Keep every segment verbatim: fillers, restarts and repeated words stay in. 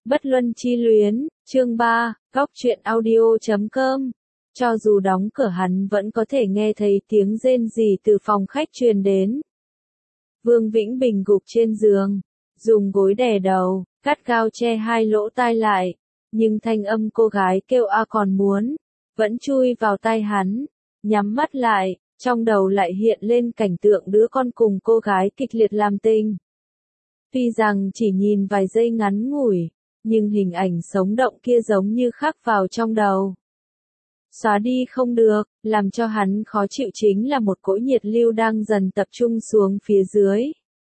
Bất luân chi luyến, chương ba, góc truyện audio chấm com. Cho dù đóng cửa hắn vẫn có thể nghe thấy tiếng rên rỉ từ phòng khách truyền đến. Vương Vĩnh Bình gục trên giường, dùng gối đè đầu, gắt gao che hai lỗ tai lại, nhưng thanh âm cô gái kêu a còn muốn, vẫn chui vào tai hắn, nhắm mắt lại, trong đầu lại hiện lên cảnh tượng đứa con cùng cô gái kịch liệt làm tình. Tuy rằng chỉ nhìn vài giây ngắn ngủi, nhưng hình ảnh sống động kia giống như khắc vào trong đầu. Xóa đi không được, làm cho hắn khó chịu chính là một cỗ nhiệt lưu đang dần tập trung xuống phía dưới.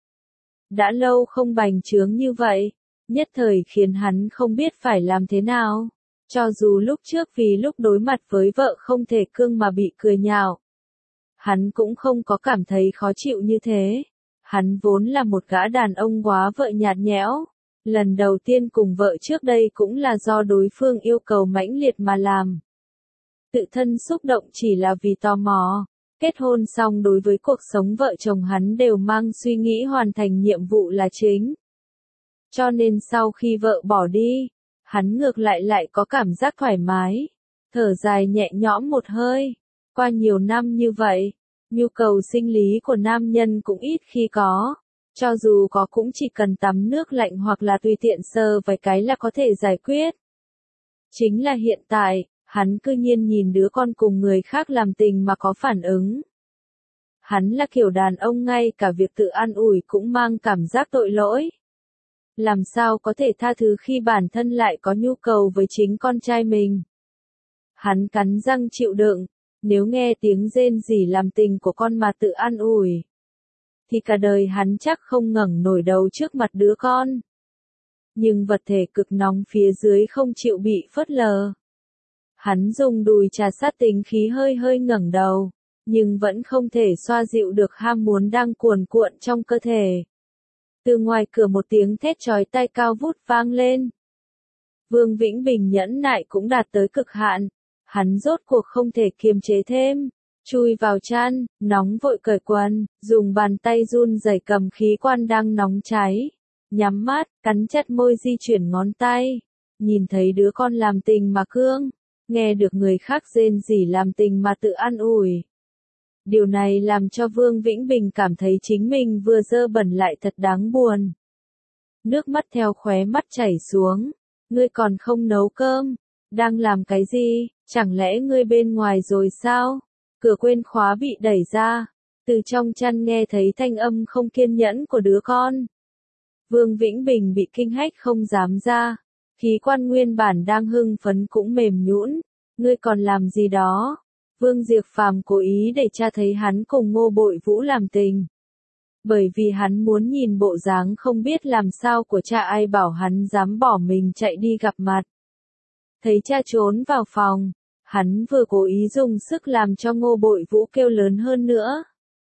Đã lâu không bành trướng như vậy, nhất thời khiến hắn không biết phải làm thế nào. Cho dù lúc trước vì lúc đối mặt với vợ không thể cương mà bị cười nhạo, hắn cũng không có cảm thấy khó chịu như thế. Hắn vốn là một gã đàn ông quá vợ nhạt nhẽo. Lần đầu tiên cùng vợ trước đây cũng là do đối phương yêu cầu mãnh liệt mà làm. Tự thân xúc động chỉ là vì tò mò. Kết hôn xong đối với cuộc sống vợ chồng hắn đều mang suy nghĩ hoàn thành nhiệm vụ là chính. Cho nên sau khi vợ bỏ đi, hắn ngược lại lại có cảm giác thoải mái. Thở dài nhẹ nhõm một hơi. Qua nhiều năm như vậy, nhu cầu sinh lý của nam nhân cũng ít khi có. Cho dù có cũng chỉ cần tắm nước lạnh hoặc là tùy tiện sờ vài cái là có thể giải quyết. Chính là hiện tại, hắn cư nhiên nhìn đứa con cùng người khác làm tình mà có phản ứng. Hắn là kiểu đàn ông ngay cả việc tự an ủi cũng mang cảm giác tội lỗi. Làm sao có thể tha thứ khi bản thân lại có nhu cầu với chính con trai mình. Hắn cắn răng chịu đựng, nếu nghe tiếng rên rỉ làm tình của con mà tự an ủi, thì cả đời hắn chắc không ngẩng nổi đầu trước mặt đứa con. Nhưng vật thể cực nóng phía dưới không chịu bị phớt lờ. Hắn dùng đùi trà sát tính khí hơi hơi ngẩng đầu, nhưng vẫn không thể xoa dịu được ham muốn đang cuồn cuộn trong cơ thể. Từ ngoài cửa một tiếng thét chói tai cao vút vang lên. Vương Vĩnh Bình nhẫn nại cũng đạt tới cực hạn, hắn rốt cuộc không thể kiềm chế thêm. Chui vào chăn, nóng vội cởi quần, dùng bàn tay run rẩy cầm khí quan đang nóng cháy. Nhắm mắt, cắn chặt môi di chuyển ngón tay. Nhìn thấy đứa con làm tình mà cương. Nghe được người khác rên rỉ làm tình mà tự an ủi. Điều này làm cho Vương Vĩnh Bình cảm thấy chính mình vừa dơ bẩn lại thật đáng buồn. Nước mắt theo khóe mắt chảy xuống. Ngươi còn không nấu cơm. Đang làm cái gì? Chẳng lẽ ngươi bên ngoài rồi sao? Cửa quên khóa bị đẩy ra, từ trong chăn nghe thấy thanh âm không kiên nhẫn của đứa con. Vương Vĩnh Bình bị kinh hách không dám ra, khí quan nguyên bản đang hưng phấn cũng mềm nhũn. Ngươi còn làm gì đó? Vương Diệp Phàm cố ý để cha thấy hắn cùng Ngô Bội Vũ làm tình. Bởi vì hắn muốn nhìn bộ dáng không biết làm sao của cha, ai bảo hắn dám bỏ mình chạy đi gặp mặt. Thấy cha trốn vào phòng, hắn vừa cố ý dùng sức làm cho Ngô Bội Vũ kêu lớn hơn nữa.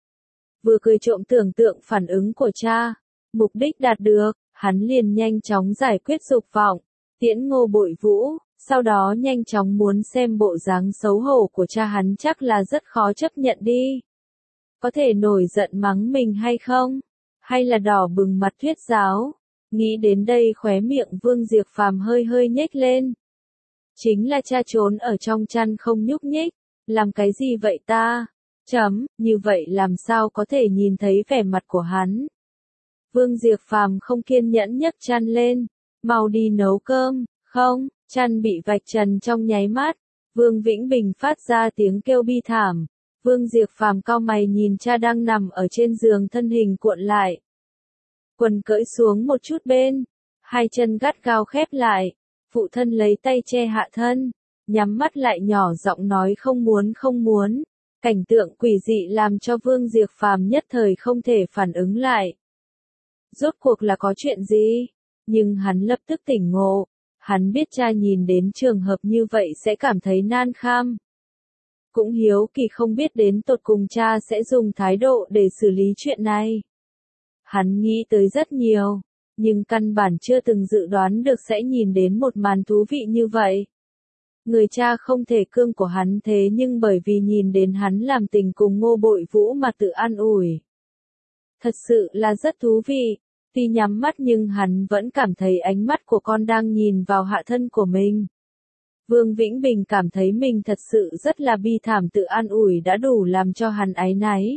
Vừa cười trộm tưởng tượng phản ứng của cha, mục đích đạt được, hắn liền nhanh chóng giải quyết dục vọng, tiễn Ngô Bội Vũ, sau đó nhanh chóng muốn xem bộ dáng xấu hổ của cha hắn chắc là rất khó chấp nhận đi. Có thể nổi giận mắng mình hay không? Hay là đỏ bừng mặt thuyết giáo? Nghĩ đến đây khóe miệng Vương Diệp Phàm hơi hơi nhếch lên. Chính là cha trốn ở trong chăn không nhúc nhích, làm cái gì vậy ta? Chấm, như vậy làm sao có thể nhìn thấy vẻ mặt của hắn? Vương Diệp Phàm không kiên nhẫn nhấc chăn lên, mau đi nấu cơm, không, chăn bị vạch trần trong nháy mắt. Vương Vĩnh Bình phát ra tiếng kêu bi thảm. Vương Diệp Phàm cau mày nhìn cha đang nằm ở trên giường thân hình cuộn lại. Quần cởi xuống một chút bên, hai chân gắt gao khép lại. Phụ thân lấy tay che hạ thân, nhắm mắt lại nhỏ giọng nói không muốn không muốn. Cảnh tượng quỷ dị làm cho Vương Diệp Phàm nhất thời không thể phản ứng lại. Rốt cuộc là có chuyện gì? Nhưng hắn lập tức tỉnh ngộ. Hắn biết cha nhìn đến trường hợp như vậy sẽ cảm thấy nan kham. Cũng hiếu kỳ không biết đến tột cùng cha sẽ dùng thái độ để xử lý chuyện này. Hắn nghĩ tới rất nhiều. Nhưng căn bản chưa từng dự đoán được sẽ nhìn đến một màn thú vị như vậy. Người cha không thể cương của hắn thế nhưng bởi vì nhìn đến hắn làm tình cùng Ngô Bội Vũ mà tự an ủi. Thật sự là rất thú vị. Tuy nhắm mắt nhưng hắn vẫn cảm thấy ánh mắt của con đang nhìn vào hạ thân của mình. Vương Vĩnh Bình cảm thấy mình thật sự rất là bi thảm, tự an ủi đã đủ làm cho hắn áy náy.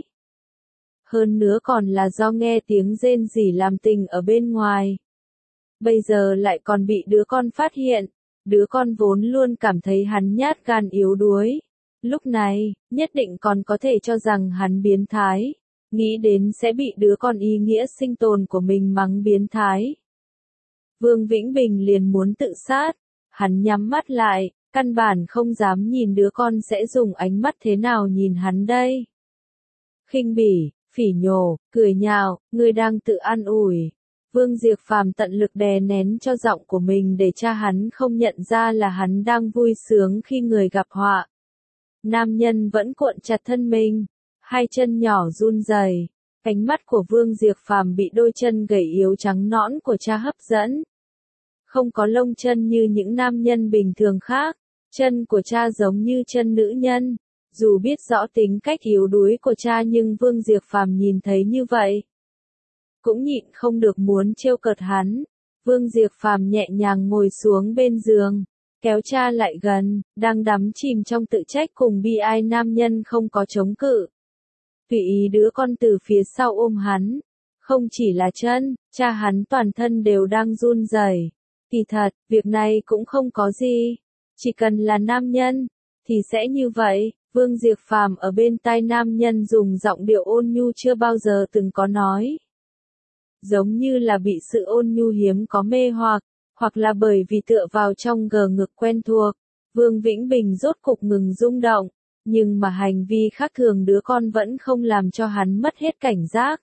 Hơn nữa còn là do nghe tiếng rên rỉ làm tình ở bên ngoài. Bây giờ lại còn bị đứa con phát hiện, đứa con vốn luôn cảm thấy hắn nhát gan yếu đuối. Lúc này, nhất định còn có thể cho rằng hắn biến thái, nghĩ đến sẽ bị đứa con ý nghĩa sinh tồn của mình mắng biến thái. Vương Vĩnh Bình liền muốn tự sát, hắn nhắm mắt lại, căn bản không dám nhìn đứa con sẽ dùng ánh mắt thế nào nhìn hắn đây. Khinh bỉ, phỉ nhổ, cười nhạo, người đang tự an ủi. Vương Diệp Phàm tận lực đè nén cho giọng của mình để cha hắn không nhận ra là hắn đang vui sướng khi người gặp họa. Nam nhân vẫn cuộn chặt thân mình, hai chân nhỏ run rẩy. Ánh mắt của Vương Diệp Phàm bị đôi chân gầy yếu trắng nõn của cha hấp dẫn. Không có lông chân như những nam nhân bình thường khác, chân của cha giống như chân nữ nhân. Dù biết rõ tính cách yếu đuối của cha nhưng Vương Diệp Phàm nhìn thấy như vậy, cũng nhịn không được muốn trêu cợt hắn. Vương Diệp Phàm nhẹ nhàng ngồi xuống bên giường, kéo cha lại gần, đang đắm chìm trong tự trách cùng bi ai, nam nhân không có chống cự. Tùy ý đứa con từ phía sau ôm hắn, không chỉ là chân, cha hắn toàn thân đều đang run rẩy. Kỳ thật, việc này cũng không có gì, chỉ cần là nam nhân, thì sẽ như vậy. Vương Diệp Phàm ở bên tai nam nhân dùng giọng điệu ôn nhu chưa bao giờ từng có nói. Giống như là bị sự ôn nhu hiếm có mê hoặc, hoặc là bởi vì tựa vào trong gờ ngực quen thuộc, Vương Vĩnh Bình rốt cục ngừng rung động, nhưng mà hành vi khác thường đứa con vẫn không làm cho hắn mất hết cảnh giác.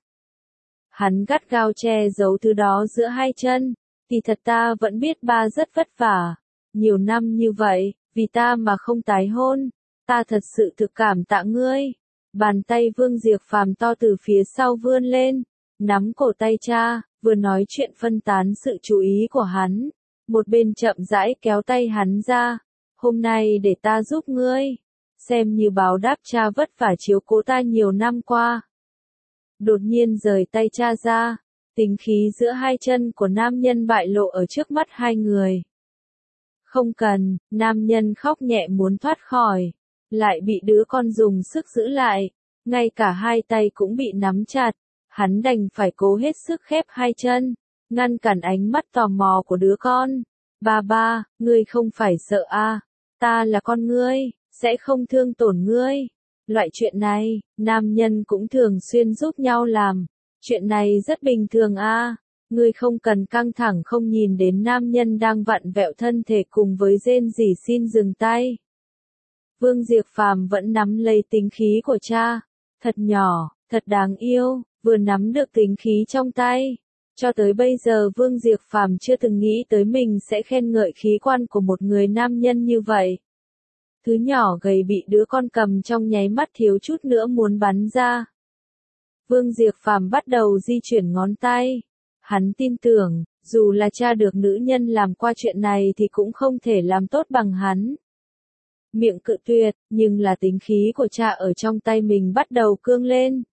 Hắn gắt gao che giấu thứ đó giữa hai chân, thì thật ta vẫn biết ba rất vất vả, nhiều năm như vậy, vì ta mà không tái hôn, ta thật sự thực cảm tạ ngươi. Bàn tay Vương Diệp Phàm to từ phía sau vươn lên, nắm cổ tay cha, vừa nói chuyện phân tán sự chú ý của hắn, một bên chậm rãi kéo tay hắn ra. Hôm nay để ta giúp ngươi, xem như báo đáp cha vất vả chiếu cố ta nhiều năm qua. Đột nhiên rời tay cha ra, tính khí giữa hai chân của nam nhân bại lộ ở trước mắt hai người. Không cần, nam nhân khóc nhẹ muốn thoát khỏi, lại bị đứa con dùng sức giữ lại, ngay cả hai tay cũng bị nắm chặt. Hắn đành phải cố hết sức khép hai chân, ngăn cản ánh mắt tò mò của đứa con. Ba ba, ngươi không phải sợ à, ta là con ngươi, sẽ không thương tổn ngươi. Loại chuyện này, nam nhân cũng thường xuyên giúp nhau làm, chuyện này rất bình thường à, ngươi không cần căng thẳng. Không nhìn đến nam nhân đang vặn vẹo thân thể cùng với rên rỉ xin dừng tay. Vương Diệp Phàm vẫn nắm lấy tính khí của cha, thật nhỏ, thật đáng yêu. Vừa nắm được tính khí trong tay, cho tới bây giờ Vương Diệp Phàm chưa từng nghĩ tới mình sẽ khen ngợi khí quan của một người nam nhân như vậy. Thứ nhỏ gầy bị đứa con cầm trong nháy mắt thiếu chút nữa muốn bắn ra. Vương Diệp Phàm bắt đầu di chuyển ngón tay. Hắn tin tưởng, dù là cha được nữ nhân làm qua chuyện này thì cũng không thể làm tốt bằng hắn. Miệng cự tuyệt, nhưng là tính khí của cha ở trong tay mình bắt đầu cương lên.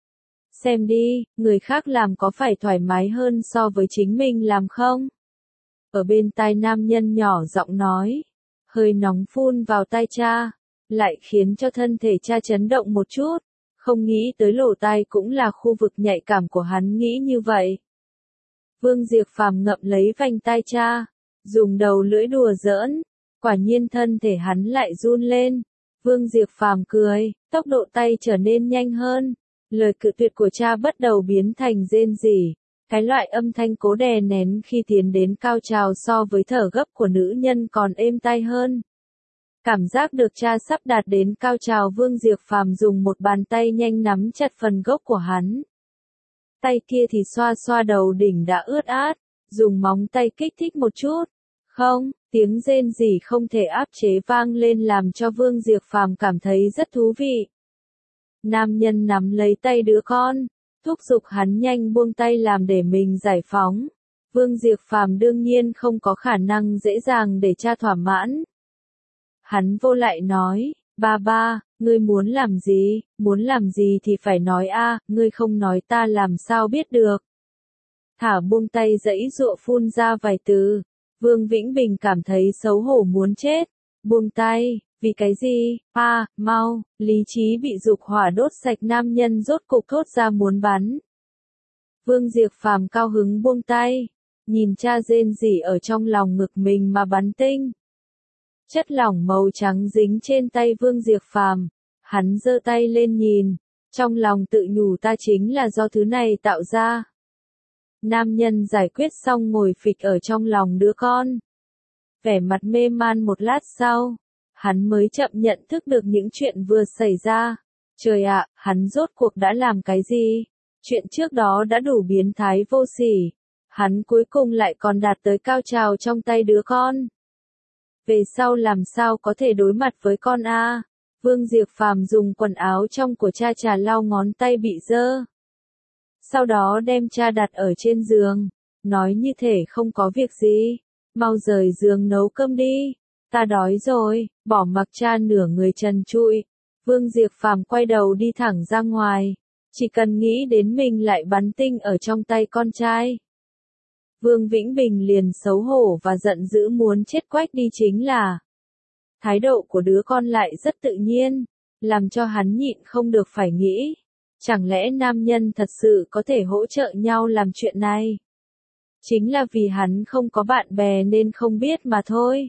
Xem đi, người khác làm có phải thoải mái hơn so với chính mình làm không? Ở bên tai nam nhân nhỏ giọng nói, hơi nóng phun vào tai cha, lại khiến cho thân thể cha chấn động một chút, không nghĩ tới lỗ tai cũng là khu vực nhạy cảm của hắn, nghĩ như vậy. Vương Diệp Phàm ngậm lấy vành tai cha, dùng đầu lưỡi đùa giỡn, quả nhiên thân thể hắn lại run lên. Vương Diệp Phàm cười, tốc độ tay trở nên nhanh hơn. Lời cự tuyệt của cha bắt đầu biến thành rên rỉ, cái loại âm thanh cố đè nén khi tiến đến cao trào so với thở gấp của nữ nhân còn êm tai hơn. Cảm giác được cha sắp đạt đến cao trào, Vương Diệp Phàm dùng một bàn tay nhanh nắm chặt phần gốc của hắn. Tay kia thì xoa xoa đầu đỉnh đã ướt át, dùng móng tay kích thích một chút. Không, tiếng rên rỉ không thể áp chế vang lên làm cho Vương Diệp Phàm cảm thấy rất thú vị. Nam nhân nắm lấy tay đứa con, thúc giục hắn nhanh buông tay làm để mình giải phóng. Vương Diệp Phàm đương nhiên không có khả năng dễ dàng để cha thỏa mãn. Hắn vô lại nói, ba ba, ngươi muốn làm gì, muốn làm gì thì phải nói a, ngươi không nói ta làm sao biết được. thả buông tay giãy giụa phun ra vài từ. Vương Vĩnh Bình cảm thấy xấu hổ muốn chết. Buông tay, vì cái gì? À, mau, lý trí bị dục hỏa đốt sạch, nam nhân rốt cục thốt ra muốn bắn. Vương Diệp Phàm cao hứng buông tay, nhìn cha rên rỉ ở trong lòng ngực mình mà bắn tinh. Chất lỏng màu trắng dính trên tay Vương Diệp Phàm, hắn giơ tay lên nhìn, trong lòng tự nhủ ta chính là do thứ này tạo ra. Nam nhân giải quyết xong ngồi phịch ở trong lòng đứa con. Vẻ mặt mê man một lát sau, hắn mới chậm nhận thức được những chuyện vừa xảy ra. Trời ạ, hắn rốt cuộc đã làm cái gì? Chuyện trước đó đã đủ biến thái vô sỉ. Hắn cuối cùng lại còn đạt tới cao trào trong tay đứa con. Về sau làm sao có thể đối mặt với con a? Vương Diệp Phàm dùng quần áo trong của cha trà lau ngón tay bị dơ. Sau đó đem cha đặt ở trên giường, nói như thể không có việc gì. Mau rời giường nấu cơm đi, ta đói rồi, bỏ mặc cha nửa người trần trụi. Vương Diệp Phàm quay đầu đi thẳng ra ngoài, chỉ cần nghĩ đến mình lại bắn tinh ở trong tay con trai. Vương Vĩnh Bình liền xấu hổ và giận dữ muốn chết quách đi, chính là thái độ của đứa con lại rất tự nhiên, làm cho hắn nhịn không được phải nghĩ, chẳng lẽ nam nhân thật sự có thể hỗ trợ nhau làm chuyện này? Chính là vì hắn không có bạn bè nên không biết mà thôi.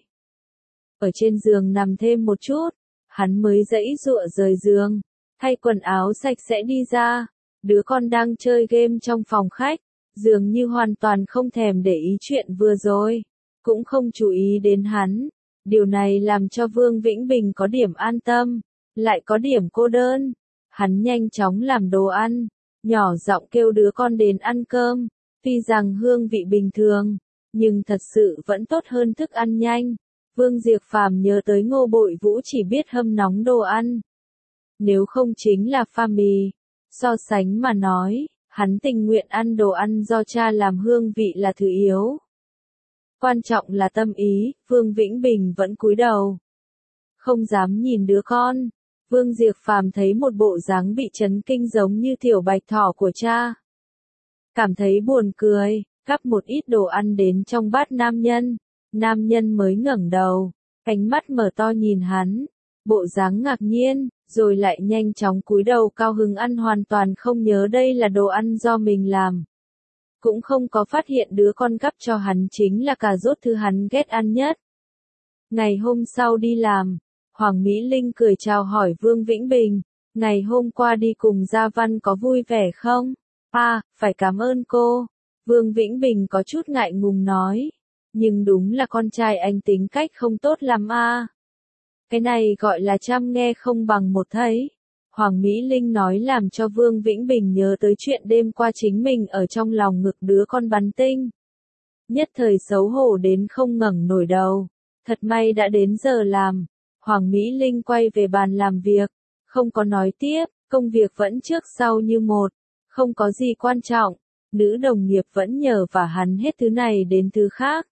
Ở trên giường nằm thêm một chút, hắn mới giãy giụa rời giường, thay quần áo sạch sẽ đi ra. Đứa con đang chơi game trong phòng khách, dường như hoàn toàn không thèm để ý chuyện vừa rồi, cũng không chú ý đến hắn. Điều này làm cho Vương Vĩnh Bình có điểm an tâm, lại có điểm cô đơn. Hắn nhanh chóng làm đồ ăn, nhỏ giọng kêu đứa con đến ăn cơm. Tuy rằng hương vị bình thường, nhưng thật sự vẫn tốt hơn thức ăn nhanh. Vương Diệp Phàm nhớ tới Ngô Bội Vũ chỉ biết hâm nóng đồ ăn. Nếu không chính là pha mì. So sánh mà nói, hắn tình nguyện ăn đồ ăn do cha làm, hương vị là thứ yếu. Quan trọng là tâm ý, Vương Vĩnh Bình vẫn cúi đầu. Không dám nhìn đứa con. Vương Diệp Phàm thấy một bộ dáng bị chấn kinh giống như tiểu bạch thỏ của cha. Cảm thấy buồn cười, gắp một ít đồ ăn đến trong bát nam nhân. Nam nhân mới ngẩng đầu, ánh mắt mở to nhìn hắn, bộ dáng ngạc nhiên, rồi lại nhanh chóng cúi đầu cao hứng ăn, hoàn toàn không nhớ đây là đồ ăn do mình làm. Cũng không có phát hiện đứa con gắp cho hắn chính là cà rốt, thứ hắn ghét ăn nhất. Ngày hôm sau đi làm, Hoàng Mỹ Linh cười chào hỏi Vương Vĩnh Bình, ngày hôm qua đi cùng Gia Văn có vui vẻ không? À, phải cảm ơn cô. Vương Vĩnh Bình có chút ngại ngùng nói. Nhưng đúng là con trai anh tính cách không tốt lắm a. Cái này gọi là trăm nghe không bằng một thấy. Hoàng Mỹ Linh nói làm cho Vương Vĩnh Bình nhớ tới chuyện đêm qua chính mình ở trong lòng ngực đứa con bắn tinh. Nhất thời xấu hổ đến không ngẩng nổi đầu. Thật may đã đến giờ làm. Hoàng Mỹ Linh quay về bàn làm việc. Không có nói tiếp, công việc vẫn trước sau như một. Không có gì quan trọng. Nữ đồng nghiệp vẫn nhờ vả hắn hết thứ này đến thứ khác.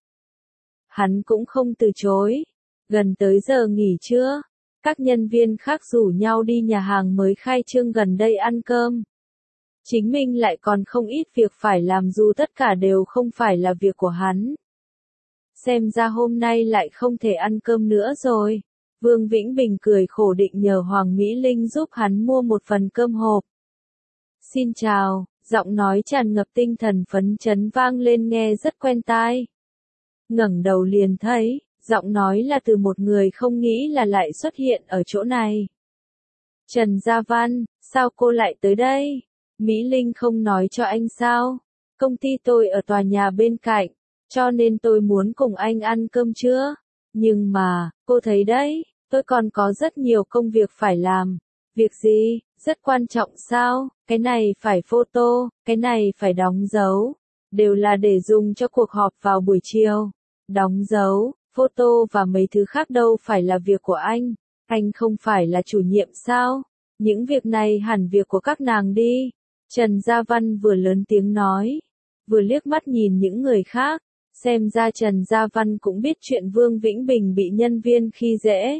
Hắn cũng không từ chối. Gần tới giờ nghỉ trưa, các nhân viên khác rủ nhau đi nhà hàng mới khai trương gần đây ăn cơm. Chính mình lại còn không ít việc phải làm, dù tất cả đều không phải là việc của hắn. Xem ra hôm nay lại không thể ăn cơm nữa rồi. Vương Vĩnh Bình cười khổ định nhờ Hoàng Mỹ Linh giúp hắn mua một phần cơm hộp. Xin chào, giọng nói tràn ngập tinh thần phấn chấn vang lên nghe rất quen tai. Ngẩng đầu liền thấy, giọng nói là từ một người không nghĩ là lại xuất hiện ở chỗ này. Trần Gia Văn, sao cô lại tới đây? Mỹ Linh không nói cho anh sao? Công ty tôi ở tòa nhà bên cạnh, cho nên tôi muốn cùng anh ăn cơm trưa. Nhưng mà, cô thấy đấy, tôi còn có rất nhiều công việc phải làm. Việc gì? Rất quan trọng sao? Cái này phải photo, cái này phải đóng dấu. Đều là để dùng cho cuộc họp vào buổi chiều. Đóng dấu, photo và mấy thứ khác đâu phải là việc của anh. Anh không phải là chủ nhiệm sao? Những việc này hẳn việc của các nàng đi. Trần Gia Văn vừa lớn tiếng nói, vừa liếc mắt nhìn những người khác. Xem ra Trần Gia Văn cũng biết chuyện Vương Vĩnh Bình bị nhân viên khi dễ.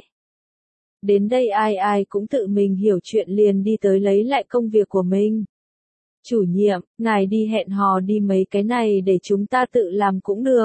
Đến đây ai ai cũng tự mình hiểu chuyện liền đi tới lấy lại công việc của mình. Chủ nhiệm, ngài đi hẹn hò đi mấy cái này để chúng ta tự làm cũng được.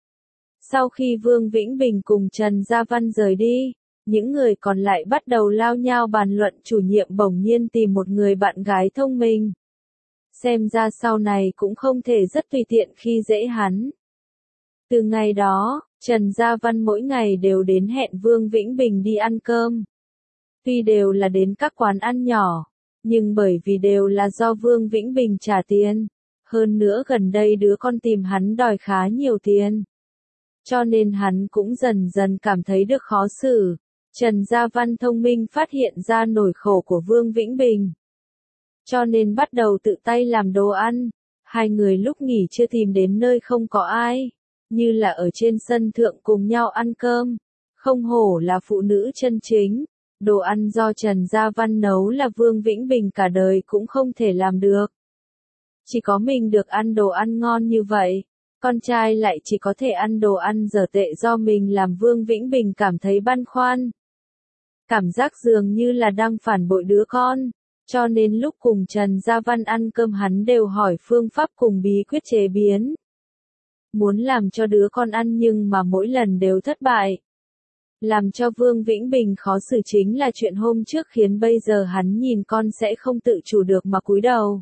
Sau khi Vương Vĩnh Bình cùng Trần Gia Văn rời đi, những người còn lại bắt đầu lao nhao bàn luận chủ nhiệm bỗng nhiên tìm một người bạn gái thông minh. Xem ra sau này cũng không thể rất tùy tiện khi dễ hắn. Từ ngày đó, Trần Gia Văn mỗi ngày đều đến hẹn Vương Vĩnh Bình đi ăn cơm. Tuy đều là đến các quán ăn nhỏ, nhưng bởi vì đều là do Vương Vĩnh Bình trả tiền, hơn nữa gần đây đứa con tìm hắn đòi khá nhiều tiền. Cho nên hắn cũng dần dần cảm thấy được khó xử. Trần Gia Văn thông minh phát hiện ra nỗi khổ của Vương Vĩnh Bình. Cho nên bắt đầu tự tay làm đồ ăn. Hai người lúc nghỉ chưa tìm đến nơi không có ai, như là ở trên sân thượng cùng nhau ăn cơm. Không hổ là phụ nữ chân chính. Đồ ăn do Trần Gia Văn nấu là Vương Vĩnh Bình cả đời cũng không thể làm được. Chỉ có mình được ăn đồ ăn ngon như vậy, con trai lại chỉ có thể ăn đồ ăn dở tệ do mình làm. Vương Vĩnh Bình cảm thấy băn khoăn. Cảm giác dường như là đang phản bội đứa con, cho nên lúc cùng Trần Gia Văn ăn cơm hắn đều hỏi phương pháp cùng bí quyết chế biến. Muốn làm cho đứa con ăn nhưng mà mỗi lần đều thất bại. Làm cho Vương Vĩnh Bình khó xử chính là chuyện hôm trước khiến bây giờ hắn nhìn con sẽ không tự chủ được mà cúi đầu.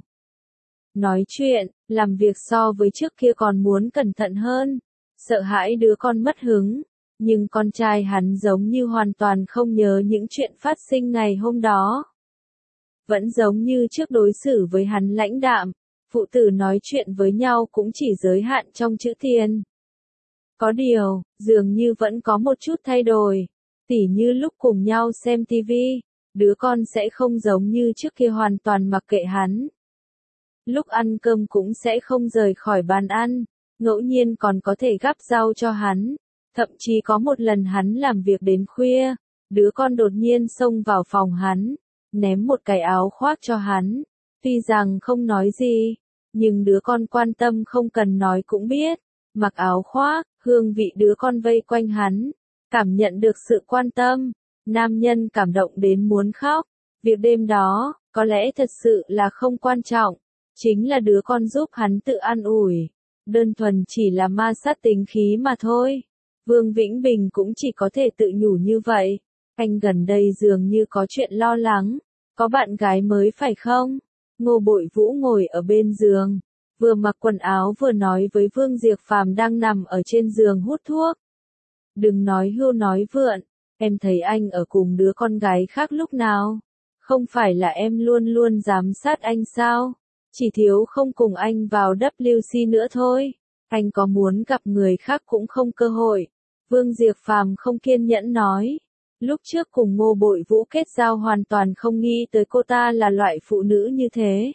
Nói chuyện, làm việc so với trước kia còn muốn cẩn thận hơn, sợ hãi đứa con mất hứng, nhưng con trai hắn giống như hoàn toàn không nhớ những chuyện phát sinh ngày hôm đó. Vẫn giống như trước đối xử với hắn lãnh đạm, phụ tử nói chuyện với nhau cũng chỉ giới hạn trong chữ tiền. Có điều, dường như vẫn có một chút thay đổi, tỉ như lúc cùng nhau xem tivi, đứa con sẽ không giống như trước kia hoàn toàn mặc kệ hắn. Lúc ăn cơm cũng sẽ không rời khỏi bàn ăn, ngẫu nhiên còn có thể gắp rau cho hắn. Thậm chí có một lần hắn làm việc đến khuya, đứa con đột nhiên xông vào phòng hắn, ném một cái áo khoác cho hắn. Tuy rằng không nói gì, nhưng đứa con quan tâm không cần nói cũng biết. Mặc áo khoác, hương vị đứa con vây quanh hắn, cảm nhận được sự quan tâm. Nam nhân cảm động đến muốn khóc. Việc đêm đó, có lẽ thật sự là không quan trọng, chính là đứa con giúp hắn tự an ủi. Đơn thuần chỉ là ma sát tính khí mà thôi. Vương Vĩnh Bình cũng chỉ có thể tự nhủ như vậy. Anh gần đây dường như có chuyện lo lắng. Có bạn gái mới phải không? Ngô Bội Vũ ngồi ở bên giường, vừa mặc quần áo vừa nói với Vương Diệp Phàm đang nằm ở trên giường hút thuốc. Đừng nói hưu nói vượn, em thấy anh ở cùng đứa con gái khác lúc nào? Không phải là em luôn luôn giám sát anh sao? Chỉ thiếu không cùng anh vào W C nữa thôi. Anh có muốn gặp người khác cũng không cơ hội. Vương Diệp Phàm không kiên nhẫn nói. Lúc trước cùng Ngô Bội Vũ kết giao hoàn toàn không nghĩ tới cô ta là loại phụ nữ như thế.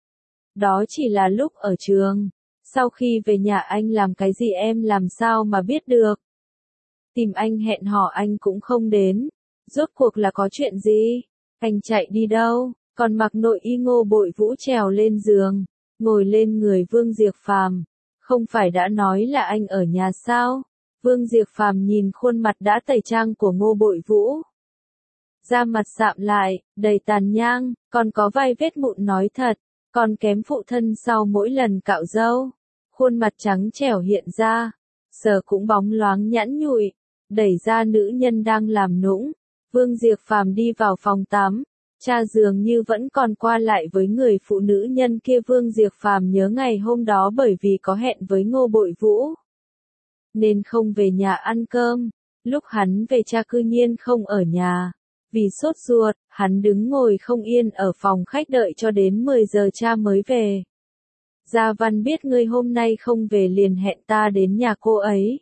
Đó chỉ là lúc ở trường. Sau khi về nhà anh làm cái gì em làm sao mà biết được. Tìm anh hẹn hò anh cũng không đến. Rốt cuộc là có chuyện gì? Anh chạy đi đâu? Còn mặc nội y. Ngô Bội Vũ trèo lên giường, ngồi lên người Vương Diệp Phàm. Không phải đã nói là anh ở nhà sao? Vương Diệp Phàm nhìn khuôn mặt đã tẩy trang của Ngô Bội Vũ. Da mặt sạm lại, đầy tàn nhang, còn có vài vết mụn nói thật, còn kém phụ thân sau mỗi lần cạo râu. Khuôn mặt trắng trẻo hiện ra, sờ cũng bóng loáng nhẵn nhụi, đẩy ra nữ nhân đang làm nũng. Vương Diệp Phàm đi vào phòng tắm, cha dường như vẫn còn qua lại với người phụ nữ nhân kia. Vương Diệp Phàm nhớ ngày hôm đó bởi vì có hẹn với Ngô Bội Vũ, nên không về nhà ăn cơm. Lúc hắn về cha cư nhiên không ở nhà. Vì sốt ruột, hắn đứng ngồi không yên ở phòng khách đợi cho đến mười giờ cha mới về. Gia Văn biết ngươi hôm nay không về liền hẹn ta đến nhà cô ấy.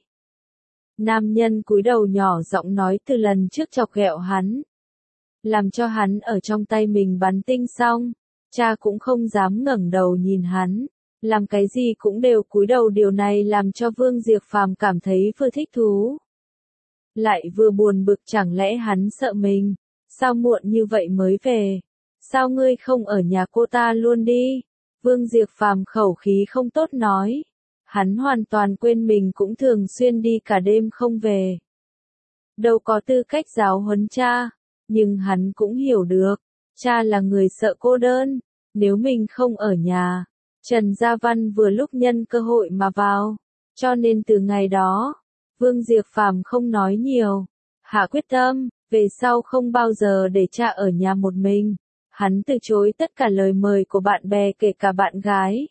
Nam nhân cúi đầu nhỏ giọng nói từ lần trước chọc ghẹo hắn, làm cho hắn ở trong tay mình bắn tinh xong, cha cũng không dám ngẩng đầu nhìn hắn, làm cái gì cũng đều cúi đầu. Điều này làm cho Vương Diệp Phàm cảm thấy vừa thích thú, lại vừa buồn bực. Chẳng lẽ hắn sợ mình? Sao muộn như vậy mới về? Sao ngươi không ở nhà cô ta luôn đi? Vương Diệp Phàm khẩu khí không tốt nói. Hắn hoàn toàn quên mình cũng thường xuyên đi cả đêm không về. Đâu có tư cách giáo huấn cha, nhưng hắn cũng hiểu được, cha là người sợ cô đơn, nếu mình không ở nhà, Trần Gia Văn vừa lúc nhân cơ hội mà vào. Cho nên từ ngày đó, Vương Diệp Phàm không nói nhiều, hạ quyết tâm, về sau không bao giờ để cha ở nhà một mình. Hắn từ chối tất cả lời mời của bạn bè kể cả bạn gái.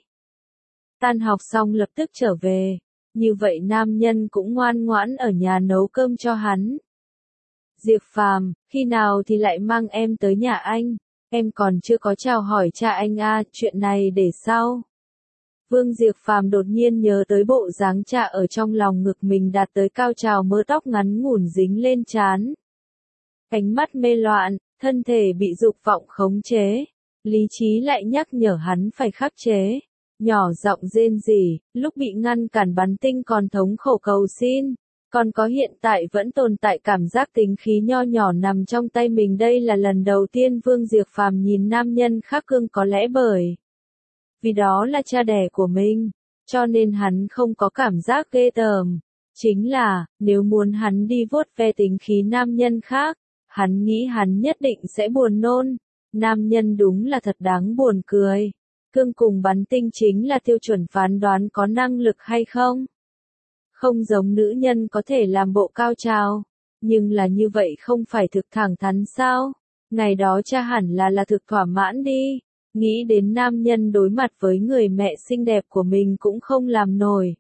Tan học xong lập tức trở về, như vậy nam nhân cũng ngoan ngoãn ở nhà nấu cơm cho hắn. Diệp Phàm, khi nào thì lại mang em tới nhà anh, em còn chưa có chào hỏi cha anh à, chuyện này để sau. Vương Diệp Phàm đột nhiên nhớ tới bộ dáng cha ở trong lòng ngực mình đạt tới cao trào, mớ tóc ngắn ngủn dính lên trán. Ánh mắt mê loạn, thân thể bị dục vọng khống chế, lý trí lại nhắc nhở hắn phải khắc chế. Nhỏ giọng rên rỉ, lúc bị ngăn cản bắn tinh còn thống khổ cầu xin, còn có hiện tại vẫn tồn tại cảm giác tính khí nho nhỏ nằm trong tay mình. Đây là lần đầu tiên Vương Diệp Phàm nhìn nam nhân khác cương, có lẽ bởi vì đó là cha đẻ của mình, cho nên hắn không có cảm giác ghê tởm. Chính là, nếu muốn hắn đi vuốt ve tính khí nam nhân khác, hắn nghĩ hắn nhất định sẽ buồn nôn. Nam nhân đúng là thật đáng buồn cười. Cương cùng bắn tinh chính là tiêu chuẩn phán đoán có năng lực hay không. Không giống nữ nhân có thể làm bộ cao trào, nhưng là như vậy không phải thực thẳng thắn sao? Ngày đó cha hẳn là là thực thỏa mãn đi. Nghĩ đến nam nhân đối mặt với người mẹ xinh đẹp của mình cũng không làm nổi.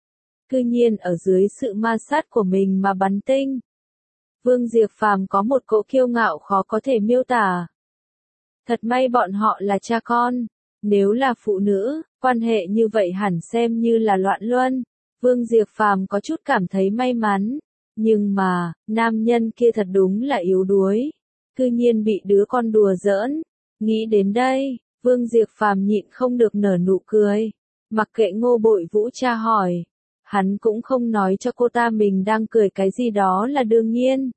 Cư nhiên ở dưới sự ma sát của mình mà bắn tinh. Vương Diệp Phàm có một cỗ kiêu ngạo khó có thể miêu tả. Thật may bọn họ là cha con. Nếu là phụ nữ, quan hệ như vậy hẳn xem như là loạn luân. Vương Diệp Phàm có chút cảm thấy may mắn. Nhưng mà, nam nhân kia thật đúng là yếu đuối. Cư nhiên bị đứa con đùa giỡn. Nghĩ đến đây, Vương Diệp Phàm nhịn không được nở nụ cười. Mặc kệ Ngô Bội Vũ tra hỏi, hắn cũng không nói cho cô ta mình đang cười cái gì, đó là đương nhiên.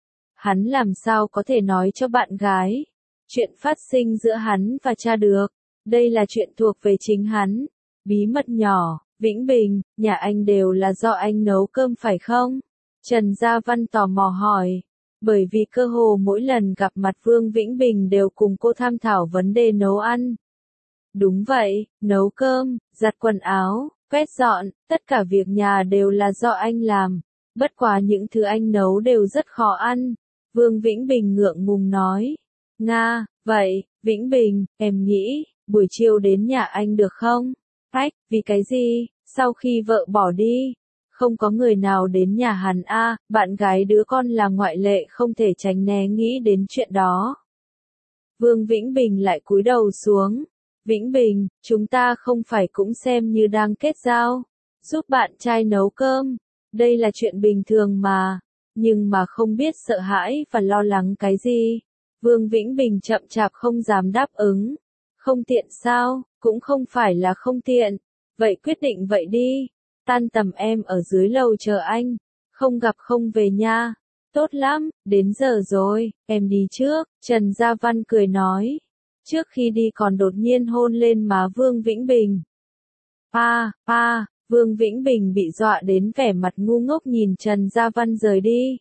Hắn làm sao có thể nói cho bạn gái chuyện phát sinh giữa hắn và cha được. Đây là chuyện thuộc về chính hắn. Bí mật nhỏ, Vĩnh Bình, nhà anh đều là do anh nấu cơm phải không? Trần Gia Văn tò mò hỏi. Bởi vì cơ hồ mỗi lần gặp mặt Vương Vĩnh Bình đều cùng cô tham thảo vấn đề nấu ăn. Đúng vậy, nấu cơm, giặt quần áo, quét dọn, tất cả việc nhà đều là do anh làm. Bất quá những thứ anh nấu đều rất khó ăn. Vương Vĩnh Bình ngượng ngùng nói. Nga, vậy, Vĩnh Bình, em nghĩ, buổi chiều đến nhà anh được không? Ách, vì cái gì? Sau khi vợ bỏ đi, không có người nào đến nhà hắn a, à, bạn gái đứa con là ngoại lệ, không thể tránh né nghĩ đến chuyện đó. Vương Vĩnh Bình lại cúi đầu xuống. Vĩnh Bình, chúng ta không phải cũng xem như đang kết giao, giúp bạn trai nấu cơm, đây là chuyện bình thường mà, nhưng mà không biết sợ hãi và lo lắng cái gì. Vương Vĩnh Bình chậm chạp không dám đáp ứng. Không tiện sao? Cũng không phải là không tiện. Vậy quyết định vậy đi. Tan tầm em ở dưới lầu chờ anh. Không gặp không về nha. Tốt lắm, đến giờ rồi, em đi trước. Trần Gia Văn cười nói. Trước khi đi còn đột nhiên hôn lên má Vương Vĩnh Bình. Pa, pa, Vương Vĩnh Bình bị dọa đến vẻ mặt ngu ngốc nhìn Trần Gia Văn rời đi.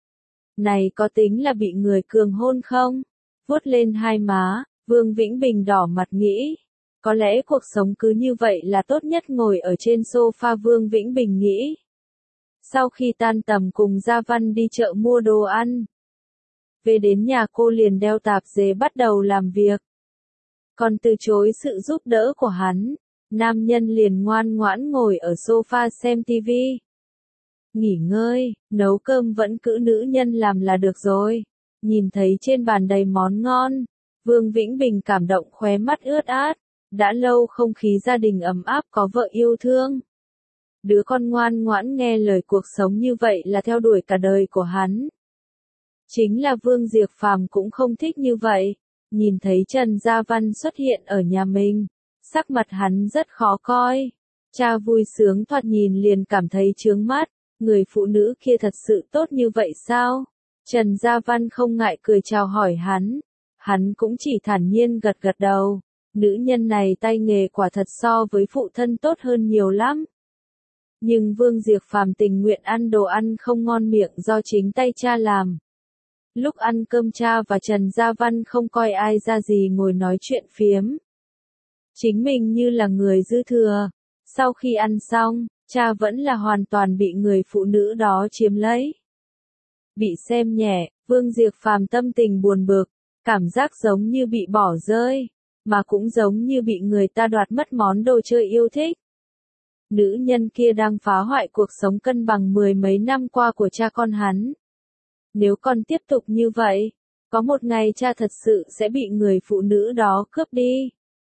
Này có tính là bị người cường hôn không? Vuốt lên hai má, Vương Vĩnh Bình đỏ mặt nghĩ. Có lẽ cuộc sống cứ như vậy là tốt nhất, ngồi ở trên sofa Vương Vĩnh Bình nghĩ. Sau khi tan tầm cùng Gia Văn đi chợ mua đồ ăn. Về đến nhà cô liền đeo tạp dề bắt đầu làm việc. Còn từ chối sự giúp đỡ của hắn, nam nhân liền ngoan ngoãn ngồi ở sofa xem tivi. Nghỉ ngơi, nấu cơm vẫn cứ nữ nhân làm là được rồi. Nhìn thấy trên bàn đầy món ngon, Vương Vĩnh Bình cảm động khóe mắt ướt át. Đã lâu không khí gia đình ấm áp có vợ yêu thương. Đứa con ngoan ngoãn nghe lời, cuộc sống như vậy là theo đuổi cả đời của hắn. Chính là Vương Diệp Phàm cũng không thích như vậy. Nhìn thấy Trần Gia Văn xuất hiện ở nhà mình, sắc mặt hắn rất khó coi. Cha vui sướng thoạt nhìn liền cảm thấy chướng mắt. Người phụ nữ kia thật sự tốt như vậy sao? Trần Gia Văn không ngại cười chào hỏi hắn. Hắn cũng chỉ thản nhiên gật gật đầu. Nữ nhân này tay nghề quả thật so với phụ thân tốt hơn nhiều lắm. Nhưng Vương Diệp Phàm tình nguyện ăn đồ ăn không ngon miệng do chính tay cha làm. Lúc ăn cơm cha và Trần Gia Văn không coi ai ra gì ngồi nói chuyện phiếm. Chính mình như là người dư thừa. Sau khi ăn xong, cha vẫn là hoàn toàn bị người phụ nữ đó chiếm lấy. Bị xem nhẹ, Vương Diệp Phàm tâm tình buồn bực, cảm giác giống như bị bỏ rơi, mà cũng giống như bị người ta đoạt mất món đồ chơi yêu thích. Nữ nhân kia đang phá hoại cuộc sống cân bằng mười mấy năm qua của cha con hắn. Nếu còn tiếp tục như vậy, có một ngày cha thật sự sẽ bị người phụ nữ đó cướp đi.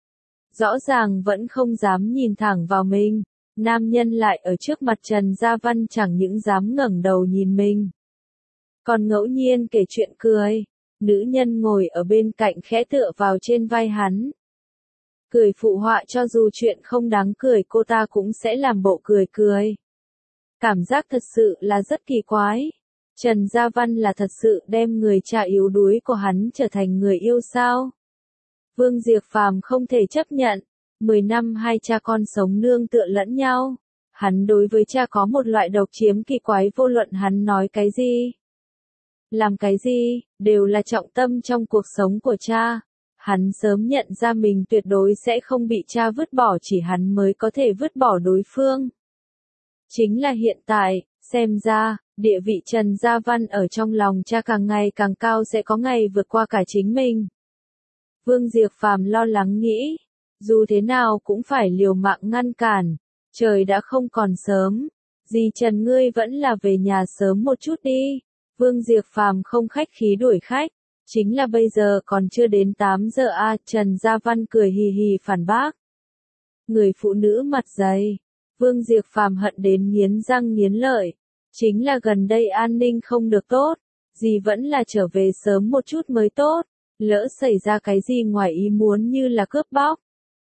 Rõ ràng vẫn không dám nhìn thẳng vào mình, nam nhân lại ở trước mặt Trần Gia Văn chẳng những dám ngẩng đầu nhìn mình. Còn ngẫu nhiên kể chuyện cười, nữ nhân ngồi ở bên cạnh khẽ tựa vào trên vai hắn. Cười phụ họa cho dù chuyện không đáng cười cô ta cũng sẽ làm bộ cười cười. Cảm giác thật sự là rất kỳ quái. Trần Gia Văn là thật sự đem người cha yếu đuối của hắn trở thành người yêu sao? Vương Diệp Phàm không thể chấp nhận. Mười năm hai cha con sống nương tựa lẫn nhau. Hắn đối với cha có một loại độc chiếm kỳ quái vô luận hắn nói cái gì. Làm cái gì, đều là trọng tâm trong cuộc sống của cha. Hắn sớm nhận ra mình tuyệt đối sẽ không bị cha vứt bỏ, chỉ hắn mới có thể vứt bỏ đối phương. Chính là hiện tại, xem ra, địa vị Trần Gia Văn ở trong lòng cha càng ngày càng cao, sẽ có ngày vượt qua cả chính mình. Vương Diệp Phàm lo lắng nghĩ, dù thế nào cũng phải liều mạng ngăn cản, trời đã không còn sớm, dì Trần ngươi vẫn là về nhà sớm một chút đi. Vương Diệp Phàm không khách khí đuổi khách, chính là bây giờ còn chưa đến tám giờ a. À, Trần Gia Văn cười hì hì phản bác. Người phụ nữ mặt dày, Vương Diệp Phàm hận đến nghiến răng nghiến lợi, chính là gần đây an ninh không được tốt, dì vẫn là trở về sớm một chút mới tốt, lỡ xảy ra cái gì ngoài ý muốn như là cướp bóc,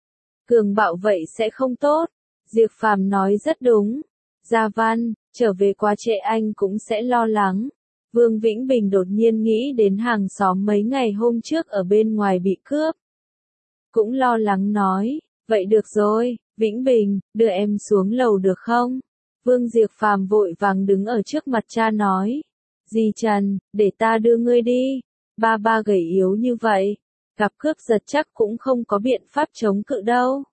cường bạo vậy sẽ không tốt. Diệp Phàm nói rất đúng. Gia Văn, trở về quá trễ anh cũng sẽ lo lắng. Vương Vĩnh Bình đột nhiên nghĩ đến hàng xóm mấy ngày hôm trước ở bên ngoài bị cướp. Cũng lo lắng nói, vậy được rồi, Vĩnh Bình, đưa em xuống lầu được không? Vương Diệp Phàm vội vàng đứng ở trước mặt cha nói, dì Trần, để ta đưa ngươi đi. Ba ba gầy yếu như vậy, gặp cướp giật chắc cũng không có biện pháp chống cự đâu.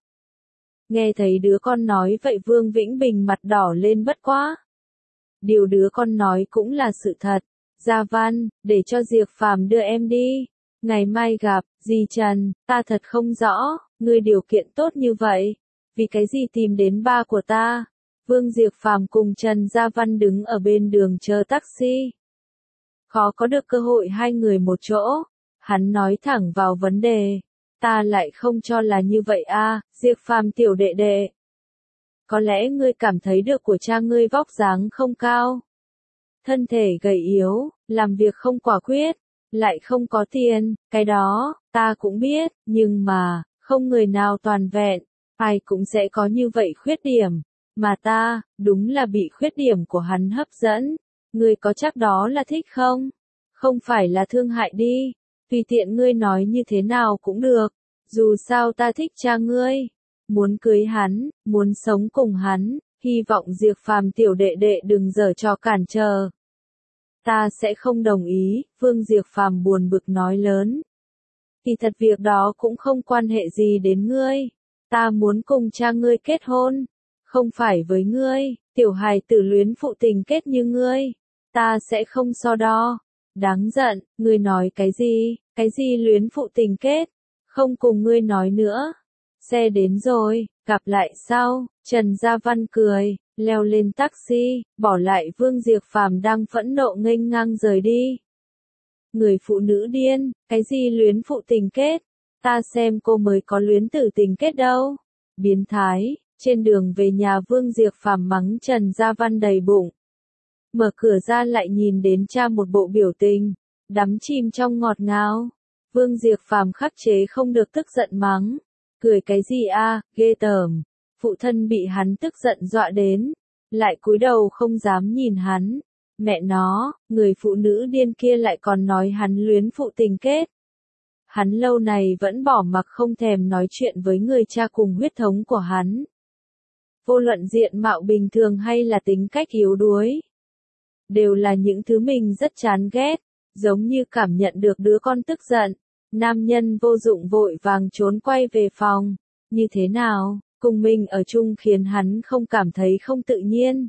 Nghe thấy đứa con nói vậy Vương Vĩnh Bình mặt đỏ lên bất quá. Điều đứa con nói cũng là sự thật. Gia Văn, để cho Diệp Phàm đưa em đi. Ngày mai gặp, dì Trần, ta thật không rõ, ngươi điều kiện tốt như vậy. Vì cái gì tìm đến ba của ta? Vương Diệp Phàm cùng Trần Gia Văn đứng ở bên đường chờ taxi. Khó có được cơ hội hai người một chỗ. Hắn nói thẳng vào vấn đề. Ta lại không cho là như vậy a, Diệp Phàm tiểu đệ đệ. Có lẽ ngươi cảm thấy được của cha ngươi vóc dáng không cao. Thân thể gầy yếu, làm việc không quả quyết, lại không có tiền, cái đó, ta cũng biết, nhưng mà, không người nào toàn vẹn, ai cũng sẽ có như vậy khuyết điểm. Mà ta, đúng là bị khuyết điểm của hắn hấp dẫn. Ngươi có chắc đó là thích không? Không phải là thương hại đi. Tùy tiện ngươi nói như thế nào cũng được. Dù sao ta thích cha ngươi. Muốn cưới hắn, muốn sống cùng hắn. Hy vọng Diệp Phàm tiểu đệ đệ đừng giở trò cản trở. Ta sẽ không đồng ý, Vương Diệp Phàm buồn bực nói lớn. Thì thật việc đó cũng không quan hệ gì đến ngươi. Ta muốn cùng cha ngươi kết hôn. Không phải với ngươi, tiểu hài tử luyến phụ tình kết như ngươi. Ta sẽ không so đo. Đáng giận, ngươi nói cái gì, cái gì luyến phụ tình kết. Không cùng ngươi nói nữa. Xe đến rồi, gặp lại sau. Trần Gia Văn cười, leo lên taxi, bỏ lại Vương Diệp Phàm đang phẫn nộ nghênh ngang rời đi. Người phụ nữ điên, cái gì luyến phụ tình kết? Ta xem cô mới có luyến tử tình kết đâu. Biến thái. Trên đường về nhà Vương Diệp Phàm mắng Trần Gia Văn đầy bụng. Mở cửa ra lại nhìn đến cha một bộ biểu tình, đắm chìm trong ngọt ngào. Vương Diệp Phàm khắc chế không được tức giận mắng. Cười cái gì a, ghê tởm. Phụ thân bị hắn tức giận dọa đến. Lại cúi đầu không dám nhìn hắn. Mẹ nó, người phụ nữ điên kia lại còn nói hắn luyến phụ tình kết. Hắn lâu này vẫn bỏ mặc không thèm nói chuyện với người cha cùng huyết thống của hắn. Vô luận diện mạo bình thường hay là tính cách yếu đuối, đều là những thứ mình rất chán ghét, giống như cảm nhận được đứa con tức giận. Nam nhân vô dụng vội vàng trốn quay về phòng, Như thế nào, cùng mình ở chung khiến hắn không cảm thấy không tự nhiên.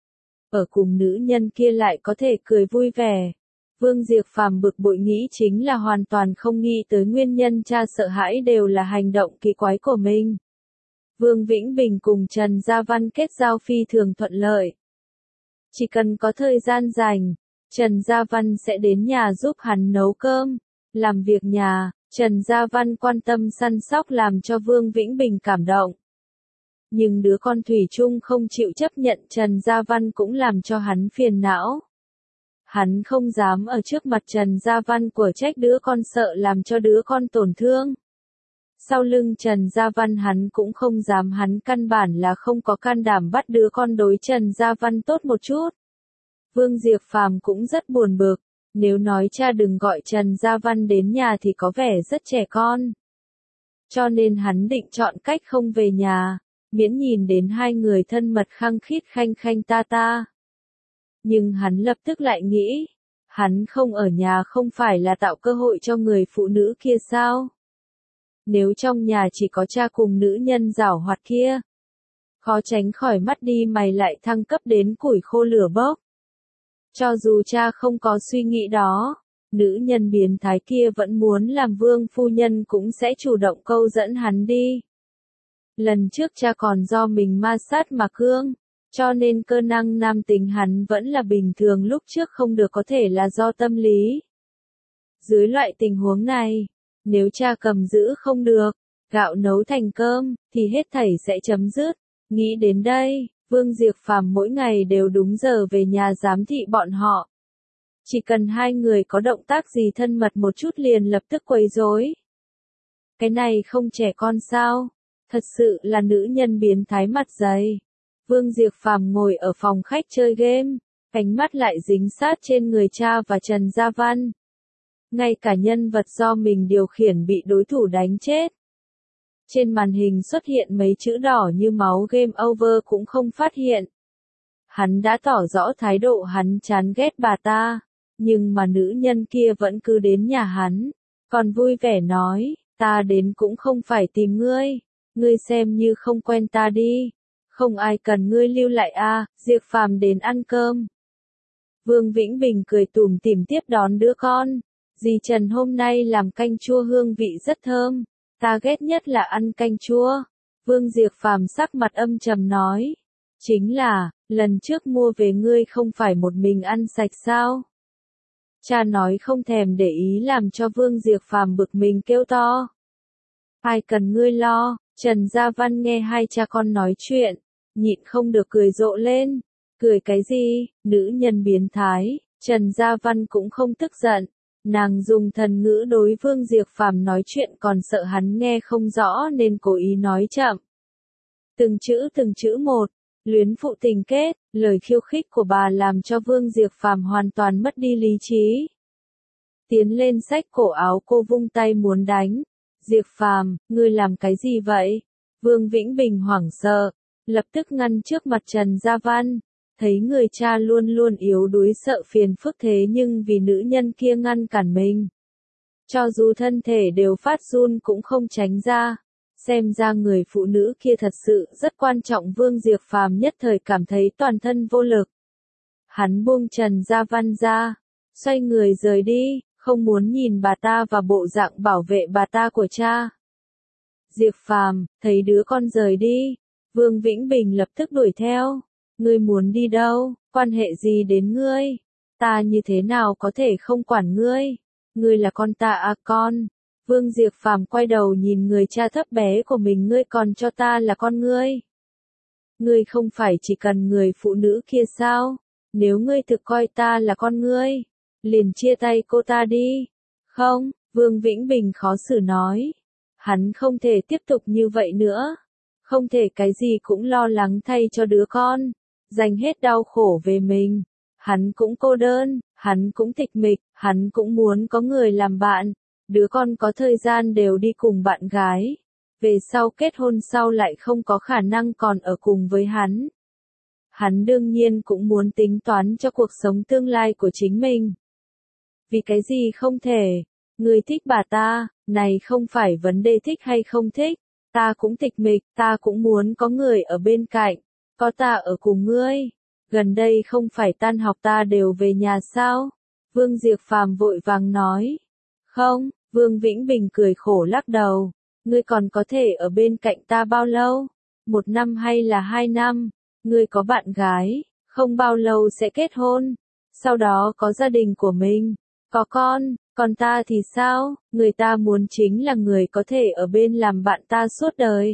Ở cùng nữ nhân kia lại có thể cười vui vẻ. Vương Diệp Phàm bực bội nghĩ chính là hoàn toàn không nghĩ tới nguyên nhân cha sợ hãi đều là hành động kỳ quái của mình. Vương Vĩnh Bình cùng Trần Gia Văn kết giao phi thường thuận lợi. Chỉ cần có thời gian rảnh, Trần Gia Văn sẽ đến nhà giúp hắn nấu cơm, làm việc nhà. Trần Gia Văn quan tâm săn sóc làm cho Vương Vĩnh Bình cảm động. Nhưng đứa con thủy chung không chịu chấp nhận Trần Gia Văn cũng làm cho hắn phiền não. Hắn không dám ở trước mặt Trần Gia Văn của trách đứa con, sợ làm cho đứa con tổn thương. Sau lưng Trần Gia Văn hắn cũng không dám, hắn căn bản là không có can đảm bắt đứa con đối Trần Gia Văn tốt một chút. Vương Diệp Phàm cũng rất buồn bực, nếu nói cha đừng gọi Trần Gia Văn đến nhà thì có vẻ rất trẻ con. Cho nên hắn định chọn cách không về nhà, miễn nhìn đến hai người thân mật khăng khít khanh khanh ta ta. Nhưng hắn lập tức lại nghĩ, hắn không ở nhà không phải là tạo cơ hội cho người phụ nữ kia sao? Nếu trong nhà chỉ có cha cùng nữ nhân giảo hoạt kia, khó tránh khỏi mắt đi mày lại thăng cấp đến củi khô lửa bốc. Cho dù cha không có suy nghĩ đó, nữ nhân biến thái kia vẫn muốn làm vương phu nhân cũng sẽ chủ động câu dẫn hắn đi. Lần trước cha còn do mình ma sát mà cương, cho nên cơ năng nam tính hắn vẫn là bình thường, lúc trước không được có thể là do tâm lý. Dưới loại tình huống này, nếu cha cầm giữ không được, gạo nấu thành cơm, thì hết thảy sẽ chấm dứt. Nghĩ đến đây, Vương Diệp Phàm mỗi ngày đều đúng giờ về nhà giám thị bọn họ. Chỉ cần hai người có động tác gì thân mật một chút liền lập tức quấy rối. Cái này không trẻ con sao? Thật sự là nữ nhân biến thái mặt dày. Vương Diệp Phàm ngồi ở phòng khách chơi game, ánh mắt lại dính sát trên người cha và Trần Gia Văn. Ngay cả nhân vật do mình điều khiển bị đối thủ đánh chết. Trên màn hình xuất hiện mấy chữ đỏ như máu game over cũng không phát hiện. Hắn đã tỏ rõ thái độ hắn chán ghét bà ta, nhưng mà nữ nhân kia vẫn cứ đến nhà hắn, còn vui vẻ nói, ta đến cũng không phải tìm ngươi, ngươi xem như không quen ta đi, không ai cần ngươi lưu lại a, à, Diệp Phàm đến ăn cơm. Vương Vĩnh Bình cười tủm tỉm tiếp đón đứa con, dì Trần hôm nay làm canh chua hương vị rất thơm. Ta ghét nhất là ăn canh chua. Vương Diệp Phàm sắc mặt âm trầm nói. Chính là, lần trước mua về ngươi không phải một mình ăn sạch sao? Cha nói không thèm để ý làm cho Vương Diệp Phàm bực mình kêu to. Ai cần ngươi lo? Trần Gia Văn nghe hai cha con nói chuyện, nhịn không được cười rộ lên. Cười cái gì? Nữ nhân biến thái. Trần Gia Văn cũng không tức giận. Nàng dùng thần ngữ đối Vương Diệp Phàm nói chuyện còn sợ hắn nghe không rõ nên cố ý nói chậm. Từng chữ từng chữ một, luyến phụ tình kết, lời khiêu khích của bà làm cho Vương Diệp Phàm hoàn toàn mất đi lý trí. Tiến lên xách cổ áo cô vung tay muốn đánh. Diệp Phàm, ngươi làm cái gì vậy? Vương Vĩnh Bình hoảng sợ, lập tức ngăn trước mặt Trần Gia Văn. Thấy người cha luôn luôn yếu đuối sợ phiền phức thế nhưng vì nữ nhân kia ngăn cản mình. Cho dù thân thể đều phát run cũng không tránh ra. Xem ra người phụ nữ kia thật sự rất quan trọng. Vương Diệp Phàm nhất thời cảm thấy toàn thân vô lực. Hắn buông Trần Gia Văn ra, xoay người rời đi, không muốn nhìn bà ta và bộ dạng bảo vệ bà ta của cha. Diệp Phàm, thấy đứa con rời đi, Vương Vĩnh Bình lập tức đuổi theo. Ngươi muốn đi đâu, quan hệ gì đến ngươi? Ta như thế nào có thể không quản ngươi? Ngươi là con ta à con? Vương Diệp Phàm quay đầu nhìn người cha thấp bé của mình, ngươi còn cho ta là con ngươi? Ngươi không phải chỉ cần người phụ nữ kia sao? Nếu ngươi thực coi ta là con ngươi, liền chia tay cô ta đi. Không, Vương Vĩnh Bình khó xử nói. Hắn không thể tiếp tục như vậy nữa. Không thể cái gì cũng lo lắng thay cho đứa con. Dành hết đau khổ về mình. Hắn cũng cô đơn, hắn cũng tịch mịch, hắn cũng muốn có người làm bạn. Đứa con có thời gian đều đi cùng bạn gái. Về sau kết hôn sau lại không có khả năng còn ở cùng với hắn. Hắn đương nhiên cũng muốn tính toán cho cuộc sống tương lai của chính mình. Vì cái gì không thể? Ngươi thích bà ta, này không phải vấn đề thích hay không thích. ta cũng tịch mịch, ta cũng muốn có người ở bên cạnh, có ta ở cùng ngươi. Gần đây không phải tan học ta đều về nhà sao? Vương Diệp Phàm vội vàng nói. Không, Vương Vĩnh Bình cười khổ lắc đầu. Ngươi còn có thể ở bên cạnh ta bao lâu? Một năm hay là hai năm? Ngươi có bạn gái, không bao lâu sẽ kết hôn, sau đó có gia đình của mình, có con, còn ta thì sao? Người ta muốn chính là người có thể ở bên làm bạn ta suốt đời.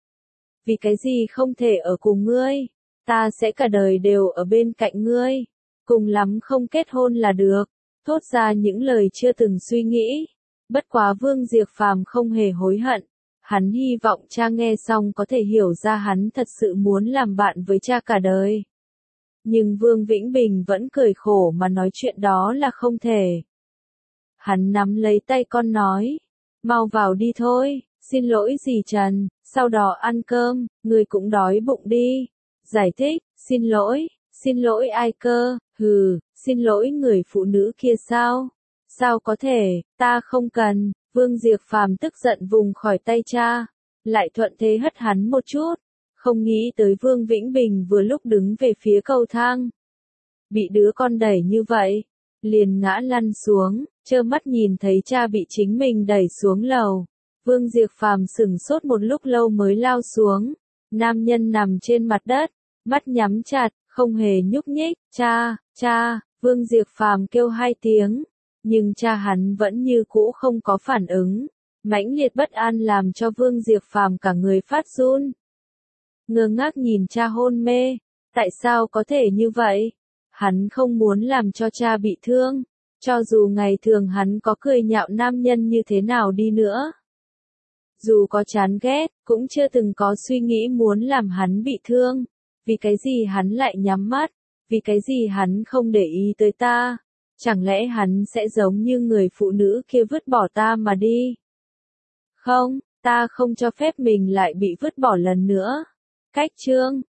Vì cái gì không thể ở cùng ngươi? Ta sẽ cả đời đều ở bên cạnh ngươi. Cùng lắm không kết hôn là được. Thốt ra những lời chưa từng suy nghĩ. Bất quá Vương Diệp Phàm không hề hối hận. Hắn hy vọng cha nghe xong có thể hiểu ra hắn thật sự muốn làm bạn với cha cả đời. Nhưng Vương Vĩnh Bình vẫn cười khổ mà nói chuyện đó là không thể. Hắn nắm lấy tay con nói. Mau vào đi thôi, xin lỗi dì Trần, sau đó ăn cơm, người cũng đói bụng đi. Giải thích, xin lỗi, xin lỗi ai cơ, hừ, xin lỗi người phụ nữ kia sao? Sao có thể, ta không cần. Vương Diệp Phàm tức giận vùng khỏi tay cha, lại thuận thế hất hắn một chút, không nghĩ tới Vương Vĩnh Bình vừa lúc đứng về phía cầu thang. Bị đứa con đẩy như vậy, liền ngã lăn xuống, trơ mắt nhìn thấy cha bị chính mình đẩy xuống lầu. Vương Diệp Phàm sững sốt một lúc lâu mới lao xuống, nam nhân nằm trên mặt đất, mắt nhắm chặt, không hề nhúc nhích, cha, cha, Vương Diệp Phàm kêu hai tiếng. Nhưng cha hắn vẫn như cũ không có phản ứng, mãnh liệt bất an làm cho Vương Diệp Phàm cả người phát run. Ngơ ngác nhìn cha hôn mê, tại sao có thể như vậy? Hắn không muốn làm cho cha bị thương, cho dù ngày thường hắn có cười nhạo nam nhân như thế nào đi nữa. Dù có chán ghét, cũng chưa từng có suy nghĩ muốn làm hắn bị thương. Vì cái gì hắn lại nhắm mắt? Vì cái gì hắn không để ý tới ta? Chẳng lẽ hắn sẽ giống như người phụ nữ kia vứt bỏ ta mà đi? Không, ta không cho phép mình lại bị vứt bỏ lần nữa. Cách chương